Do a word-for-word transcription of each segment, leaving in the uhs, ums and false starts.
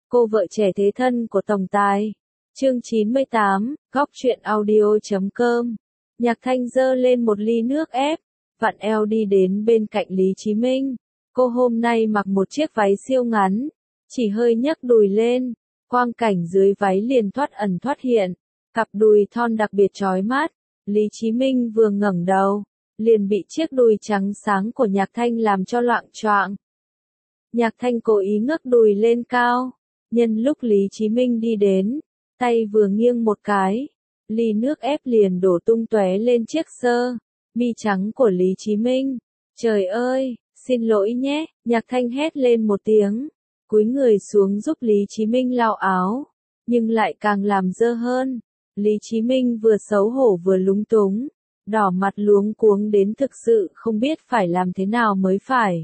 Cô vợ trẻ thế thân của tổng tài. Chương chín mươi tám, góc truyện audio chấm com. Nhạc Thanh giơ lên một ly nước ép, vặn eo đi đến bên cạnh Lý Chí Minh. Cô hôm nay mặc một chiếc váy siêu ngắn, chỉ hơi nhấc đùi lên, quang cảnh dưới váy liền thoát ẩn thoát hiện, cặp đùi thon đặc biệt chói mắt. Lý Chí Minh vừa ngẩng đầu, liền bị chiếc đùi trắng sáng của Nhạc Thanh làm cho loạng choạng. Nhạc Thanh cố ý ngước đùi lên cao, nhân lúc Lý Chí Minh đi đến, tay vừa nghiêng một cái, ly nước ép liền đổ tung tóe lên chiếc sơ mi trắng của Lý Chí Minh. Trời ơi, xin lỗi nhé, Nhạc Thanh hét lên một tiếng, cúi người xuống giúp Lý Chí Minh lau áo, nhưng lại càng làm dơ hơn. Lý Chí Minh vừa xấu hổ vừa lúng túng, đỏ mặt luống cuống đến thực sự không biết phải làm thế nào mới phải.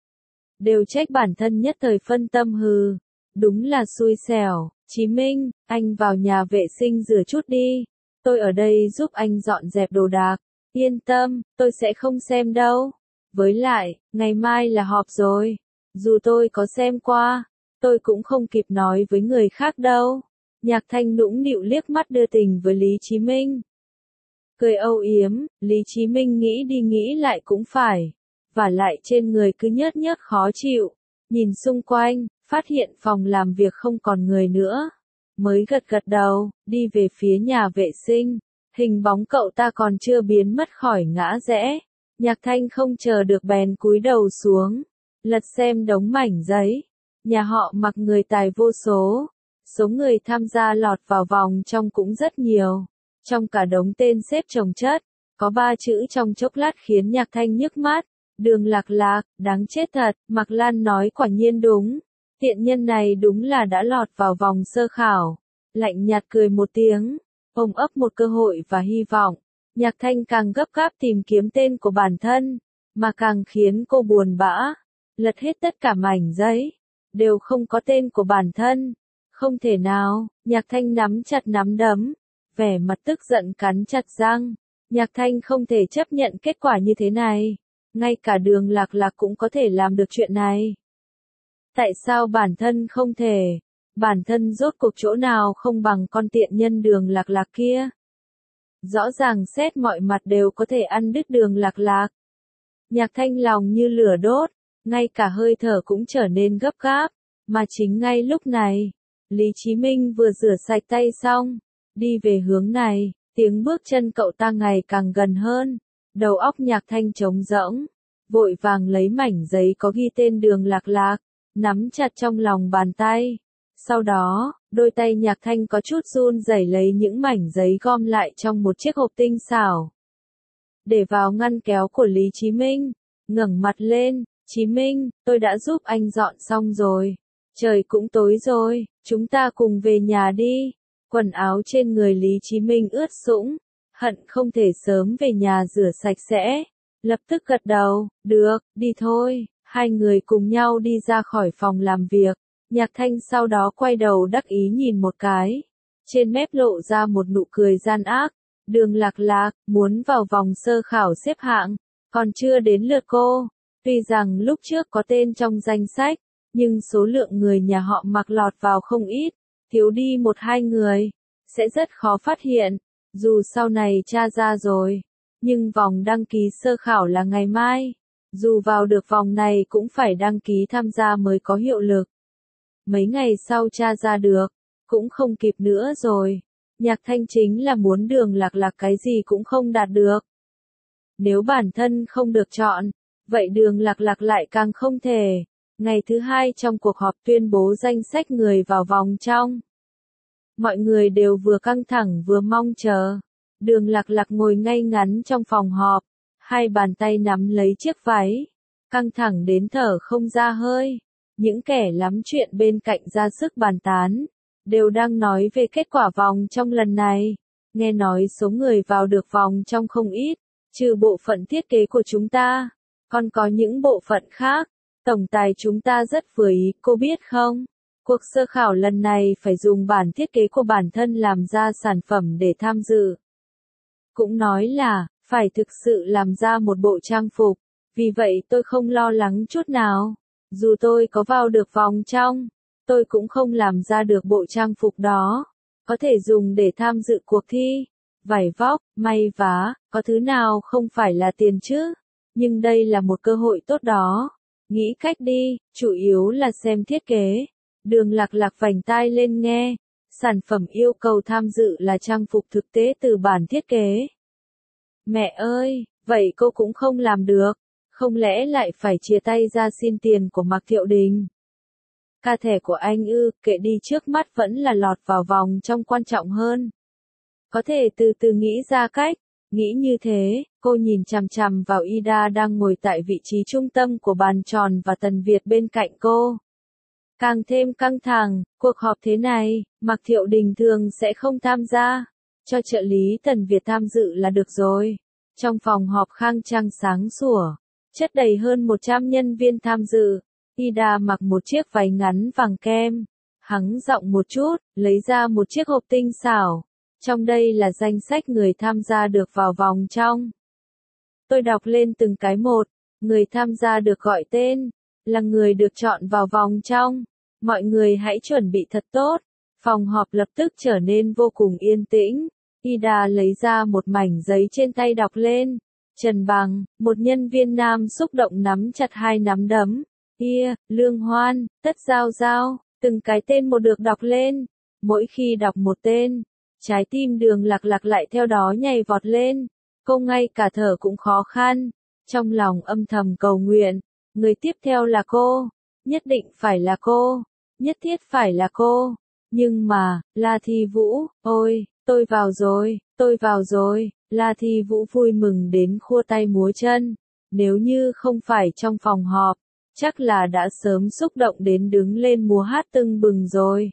Đều trách bản thân nhất thời phân tâm hừ, đúng là xui xẻo. Chí Minh, anh vào nhà vệ sinh rửa chút đi, tôi ở đây giúp anh dọn dẹp đồ đạc. Yên tâm, tôi sẽ không xem đâu. Với lại, ngày mai là họp rồi, dù tôi có xem qua, tôi cũng không kịp nói với người khác đâu. Nhạc Thanh nũng nịu liếc mắt đưa tình với Lý Chí Minh. Cười âu yếm, Lý Chí Minh nghĩ đi nghĩ lại cũng phải, vả lại trên người cứ nhớt nhớt khó chịu, nhìn xung quanh, phát hiện phòng làm việc không còn người nữa, mới gật gật đầu, đi về phía nhà vệ sinh, hình bóng cậu ta còn chưa biến mất khỏi ngã rẽ. Nhạc Thanh không chờ được bèn cúi đầu xuống, lật xem đống mảnh giấy. Nhà họ Mặc người tài vô số, số người tham gia lọt vào vòng trong cũng rất nhiều. Trong cả đống tên xếp chồng chất, có ba chữ trong chốc lát khiến Nhạc Thanh nhức mắt. Đường Lạc Lạc, đáng chết thật. Mạc Lan nói quả nhiên đúng. Tiện nhân này đúng là đã lọt vào vòng sơ khảo. Lạnh nhạt cười một tiếng, ôm ấp một cơ hội và hy vọng. Nhạc Thanh càng gấp gáp tìm kiếm tên của bản thân, mà càng khiến cô buồn bã. Lật hết tất cả mảnh giấy, đều không có tên của bản thân. Không thể nào, Nhạc Thanh nắm chặt nắm đấm, vẻ mặt tức giận cắn chặt răng. Nhạc Thanh không thể chấp nhận kết quả như thế này. Ngay cả Đường Lạc Lạc cũng có thể làm được chuyện này. Tại sao bản thân không thể? Bản thân rốt cuộc chỗ nào không bằng con tiện nhân Đường Lạc Lạc kia? Rõ ràng xét mọi mặt đều có thể ăn đứt Đường Lạc Lạc. Nhạc Thanh lòng như lửa đốt, ngay cả hơi thở cũng trở nên gấp gáp. Mà chính ngay lúc này, Lý Chí Minh vừa rửa sạch tay xong, đi về hướng này, tiếng bước chân cậu ta ngày càng gần hơn. Đầu óc Nhạc Thanh trống rỗng, vội vàng lấy mảnh giấy có ghi tên Đường Lạc Lạc, nắm chặt trong lòng bàn tay. Sau đó, đôi tay Nhạc Thanh có chút run rẩy lấy những mảnh giấy gom lại trong một chiếc hộp tinh xảo, để vào ngăn kéo của Lý Chí Minh. Ngẩng mặt lên, Chí Minh, tôi đã giúp anh dọn xong rồi. Trời cũng tối rồi, chúng ta cùng về nhà đi. Quần áo trên người Lý Chí Minh ướt sũng, hận không thể sớm về nhà rửa sạch sẽ. Lập tức gật đầu, được, đi thôi. Hai người cùng nhau đi ra khỏi phòng làm việc. Nhạc Thanh sau đó quay đầu đắc ý nhìn một cái. Trên mép lộ ra một nụ cười gian ác. Đường Lạc Lạc, muốn vào vòng sơ khảo xếp hạng, còn chưa đến lượt cô. Tuy rằng lúc trước có tên trong danh sách, nhưng số lượng người nhà họ Mặc lọt vào không ít. Thiếu đi một hai người, sẽ rất khó phát hiện. Dù sau này tra ra rồi, nhưng vòng đăng ký sơ khảo là ngày mai. Dù vào được vòng này cũng phải đăng ký tham gia mới có hiệu lực. Mấy ngày sau tra ra được, cũng không kịp nữa rồi. Nhạc Thanh chính là muốn Đường Lạc Lạc cái gì cũng không đạt được. Nếu bản thân không được chọn, vậy Đường Lạc Lạc lại càng không thể. Ngày thứ hai trong cuộc họp tuyên bố danh sách người vào vòng trong. Mọi người đều vừa căng thẳng vừa mong chờ. Đường Lạc Lạc ngồi ngay ngắn trong phòng họp, hai bàn tay nắm lấy chiếc váy, căng thẳng đến thở không ra hơi. Những kẻ lắm chuyện bên cạnh ra sức bàn tán, đều đang nói về kết quả vòng trong lần này. Nghe nói số người vào được vòng trong không ít, trừ bộ phận thiết kế của chúng ta, còn có những bộ phận khác. Tổng tài chúng ta rất vừa ý, cô biết không? Cuộc sơ khảo lần này phải dùng bản thiết kế của bản thân làm ra sản phẩm để tham dự. Cũng nói là, phải thực sự làm ra một bộ trang phục, vì vậy tôi không lo lắng chút nào. Dù tôi có vào được vòng trong, Tôi cũng không làm ra được bộ trang phục đó. Có thể dùng để tham dự cuộc thi. Vải vóc, may vá, có thứ nào không phải là tiền chứ? Nhưng đây là một cơ hội tốt đó. Nghĩ cách đi, chủ yếu là xem thiết kế. Đường Lạc Lạc vành tai lên nghe. Sản phẩm yêu cầu tham dự là trang phục thực tế từ bản thiết kế. Mẹ ơi, vậy cô cũng không làm được. Không lẽ lại phải chia tay ra xin tiền của Mạc Thiệu Đình? Ca thẻ của anh ư, kệ đi, trước mắt vẫn là lọt vào vòng trong quan trọng hơn. Có thể từ từ nghĩ ra cách. Nghĩ như thế, cô nhìn chằm chằm vào Ida đang ngồi tại vị trí trung tâm của bàn tròn và Tần Việt bên cạnh cô. Càng thêm căng thẳng, cuộc họp thế này, Mạc Thiệu Đình thường sẽ không tham gia. Cho trợ lý Tần Việt tham dự là được rồi. Trong phòng họp khang trang sáng sủa, chất đầy hơn một trăm nhân viên tham dự. Ida mặc một chiếc váy ngắn vàng kem. Hắng giọng một chút, lấy ra một chiếc hộp tinh xảo. Trong đây là danh sách người tham gia được vào vòng trong. Tôi đọc lên từng cái một. Người tham gia được gọi tên, là người được chọn vào vòng trong. Mọi người hãy chuẩn bị thật tốt. Phòng họp lập tức trở nên vô cùng yên tĩnh. Ida lấy ra một mảnh giấy trên tay đọc lên. Trần Bằng, một nhân viên nam xúc động nắm chặt hai nắm đấm. Ia, Lương Hoan, Tất Giao Giao, từng cái tên một được đọc lên. Mỗi khi đọc một tên, trái tim Đường Lạc Lạc lại theo đó nhảy vọt lên. Cô ngay cả thở cũng khó khăn. Trong lòng âm thầm cầu nguyện. Người tiếp theo là cô. Nhất định phải là cô. Nhất thiết phải là cô. Nhưng mà, La Thi Vũ, ôi, tôi vào rồi, tôi vào rồi. La Thi Vũ vui mừng đến khua tay múa chân. Nếu như không phải trong phòng họp, chắc là đã sớm xúc động đến đứng lên múa hát tưng bừng rồi.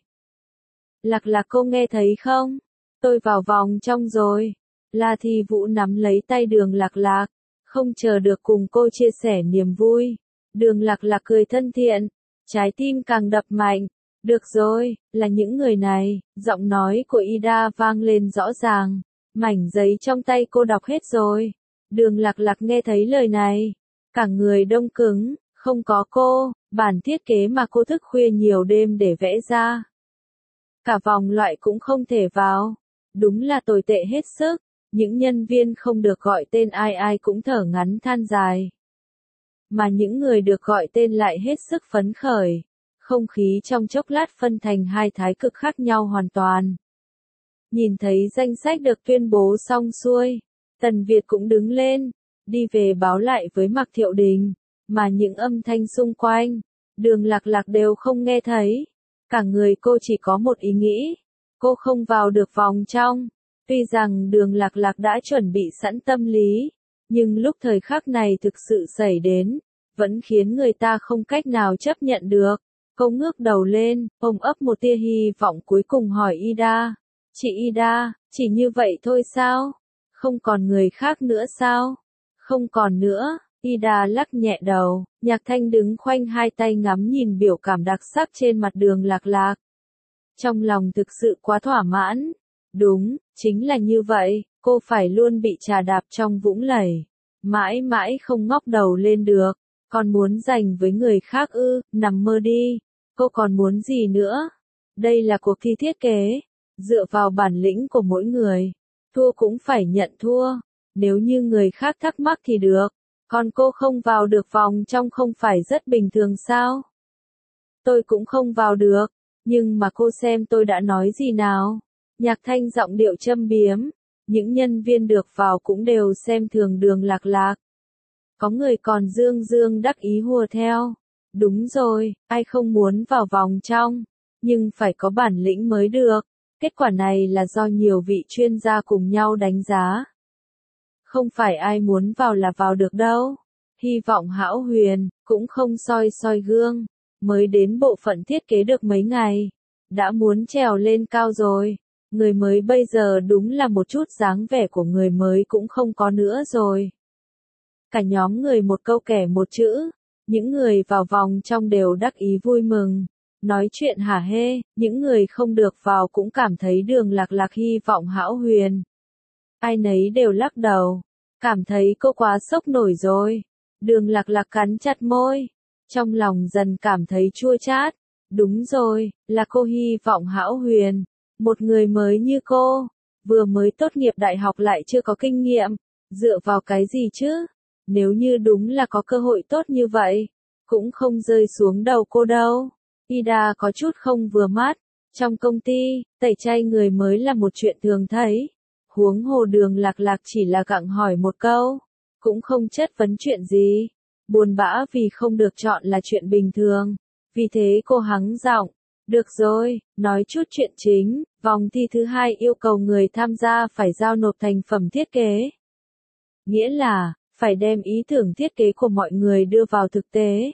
Lạc Lạc, cô nghe thấy không? Tôi vào vòng trong rồi. La Thi Vũ nắm lấy tay Đường Lạc Lạc, không chờ được cùng cô chia sẻ niềm vui. Đường Lạc Lạc cười thân thiện, trái tim càng đập mạnh. Được rồi, là những người này. Giọng nói của Ida vang lên rõ ràng. Mảnh giấy trong tay cô đọc hết rồi. Đường Lạc Lạc nghe thấy lời này, cả người đông cứng. Không có cô, bản thiết kế mà cô thức khuya nhiều đêm để vẽ ra, cả vòng loại cũng không thể vào. Đúng là tồi tệ hết sức. Những nhân viên không được gọi tên ai ai cũng thở ngắn than dài. Mà những người được gọi tên lại hết sức phấn khởi. Không khí trong chốc lát phân thành hai thái cực khác nhau hoàn toàn. Nhìn thấy danh sách được tuyên bố xong xuôi, Tần Việt cũng đứng lên, đi về báo lại với Mạc Thiệu Đình. Mà những âm thanh xung quanh, Đường Lạc Lạc đều không nghe thấy. Cả người cô chỉ có một ý nghĩ. Cô không vào được vòng trong. Tuy rằng Đường Lạc Lạc đã chuẩn bị sẵn tâm lý, nhưng lúc thời khắc này thực sự xảy đến, vẫn khiến người ta không cách nào chấp nhận được. Cô ngước đầu lên, ôm ấp một tia hy vọng cuối cùng hỏi Ida. Chị Ida, chỉ như vậy thôi sao? Không còn người khác nữa sao? Không còn nữa. Ida lắc nhẹ đầu. Nhạc Thanh đứng khoanh hai tay ngắm nhìn biểu cảm đặc sắc trên mặt Đường Lạc Lạc. Trong lòng thực sự quá thỏa mãn. Đúng, chính là như vậy, cô phải luôn bị trà đạp trong vũng lầy. Mãi mãi không ngóc đầu lên được. Còn muốn giành với người khác ư, nằm mơ đi. Cô còn muốn gì nữa? Đây là cuộc thi thiết kế. Dựa vào bản lĩnh của mỗi người. Thua cũng phải nhận thua. Nếu như người khác thắc mắc thì được. Còn cô không vào được vòng trong không phải rất bình thường sao? Tôi cũng không vào được. Nhưng mà cô xem tôi đã nói gì nào? Nhạc Thanh giọng điệu châm biếm. Những nhân viên được vào cũng đều xem thường Đường Lạc Lạc. Có người còn dương dương đắc ý hùa theo. Đúng rồi, ai không muốn vào vòng trong. Nhưng phải có bản lĩnh mới được. Kết quả này là do nhiều vị chuyên gia cùng nhau đánh giá. Không phải ai muốn vào là vào được đâu. Hy vọng Hão Huyền cũng không soi soi gương. Mới đến bộ phận thiết kế được mấy ngày. Đã muốn trèo lên cao rồi. Người mới bây giờ đúng là một chút dáng vẻ của người mới cũng không có nữa rồi. Cả nhóm người một câu kẻ một chữ. Những người vào vòng trong đều đắc ý vui mừng. Nói chuyện hả hê, những người không được vào cũng cảm thấy Đường Lạc Lạc hy vọng Hão Huyền. Ai nấy đều lắc đầu. Cảm thấy cô quá sốc nổi rồi. Đường Lạc Lạc cắn chặt môi. Trong lòng dần cảm thấy chua chát. Đúng rồi, là cô hy vọng Hão Huyền. Một người mới như cô, vừa mới tốt nghiệp đại học lại chưa có kinh nghiệm, dựa vào cái gì chứ? Nếu như đúng là có cơ hội tốt như vậy, cũng không rơi xuống đầu cô đâu. Ida có chút không vừa mắt. Trong công ty, tẩy chay người mới là một chuyện thường thấy. Huống hồ Đường Lạc Lạc chỉ là gặng hỏi một câu, cũng không chất vấn chuyện gì. Buồn bã vì không được chọn là chuyện bình thường. Vì thế cô hắng giọng, được rồi, nói chút chuyện chính. Vòng thi thứ hai yêu cầu người tham gia phải giao nộp thành phẩm thiết kế. Nghĩa là, phải đem ý tưởng thiết kế của mọi người đưa vào thực tế.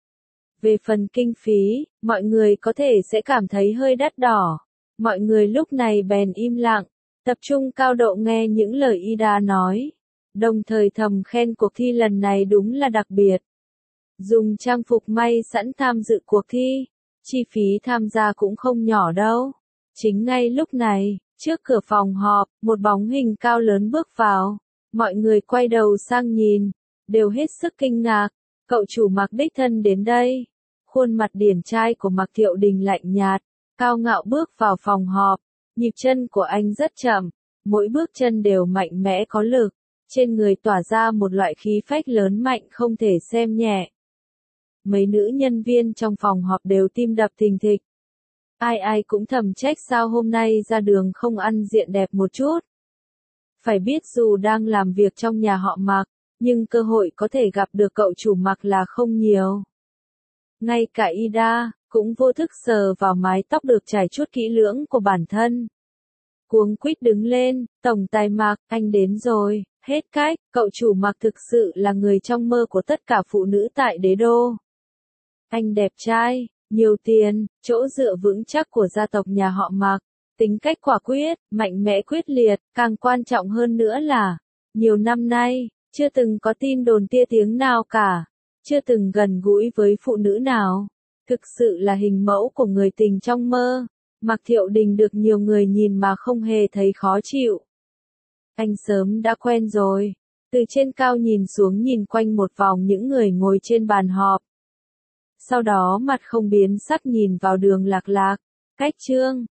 Về phần kinh phí, mọi người có thể sẽ cảm thấy hơi đắt đỏ. Mọi người lúc này bèn im lặng, tập trung cao độ nghe những lời Ida nói. Đồng thời thầm khen cuộc thi lần này đúng là đặc biệt. Dùng trang phục may sẵn tham dự cuộc thi, chi phí tham gia cũng không nhỏ đâu. Chính ngay lúc này, trước cửa phòng họp, một bóng hình cao lớn bước vào. Mọi người quay đầu sang nhìn, đều hết sức kinh ngạc. Cậu chủ Mạc đích thân đến đây. Khuôn mặt điển trai của Mạc Thiệu Đình lạnh nhạt, cao ngạo bước vào phòng họp. Nhịp chân của anh rất chậm, mỗi bước chân đều mạnh mẽ có lực. Trên người tỏa ra một loại khí phách lớn mạnh không thể xem nhẹ. Mấy nữ nhân viên trong phòng họp đều tim đập thình thịch. Ai ai cũng thầm trách sao hôm nay ra đường không ăn diện đẹp một chút. Phải biết dù đang làm việc trong nhà họ Mạc, nhưng cơ hội có thể gặp được cậu chủ Mạc là không nhiều. Ngay cả Ida, cũng vô thức sờ vào mái tóc được trải chuốt kỹ lưỡng của bản thân. Cuống quýt đứng lên, tổng tài Mạc, anh đến rồi, hết cách, cậu chủ Mạc thực sự là người trong mơ của tất cả phụ nữ tại đế đô. Anh đẹp trai, nhiều tiền, chỗ dựa vững chắc của gia tộc nhà họ Mạc, tính cách quả quyết, mạnh mẽ quyết liệt, càng quan trọng hơn nữa là, nhiều năm nay, chưa từng có tin đồn tia tiếng nào cả, chưa từng gần gũi với phụ nữ nào, thực sự là hình mẫu của người tình trong mơ. Mạc Thiệu Đình được nhiều người nhìn mà không hề thấy khó chịu. Anh sớm đã quen rồi, từ trên cao nhìn xuống nhìn quanh một vòng những người ngồi trên bàn họp. Sau đó mặt không biến sắc nhìn vào Đường Lạc Lạc, cách Trương,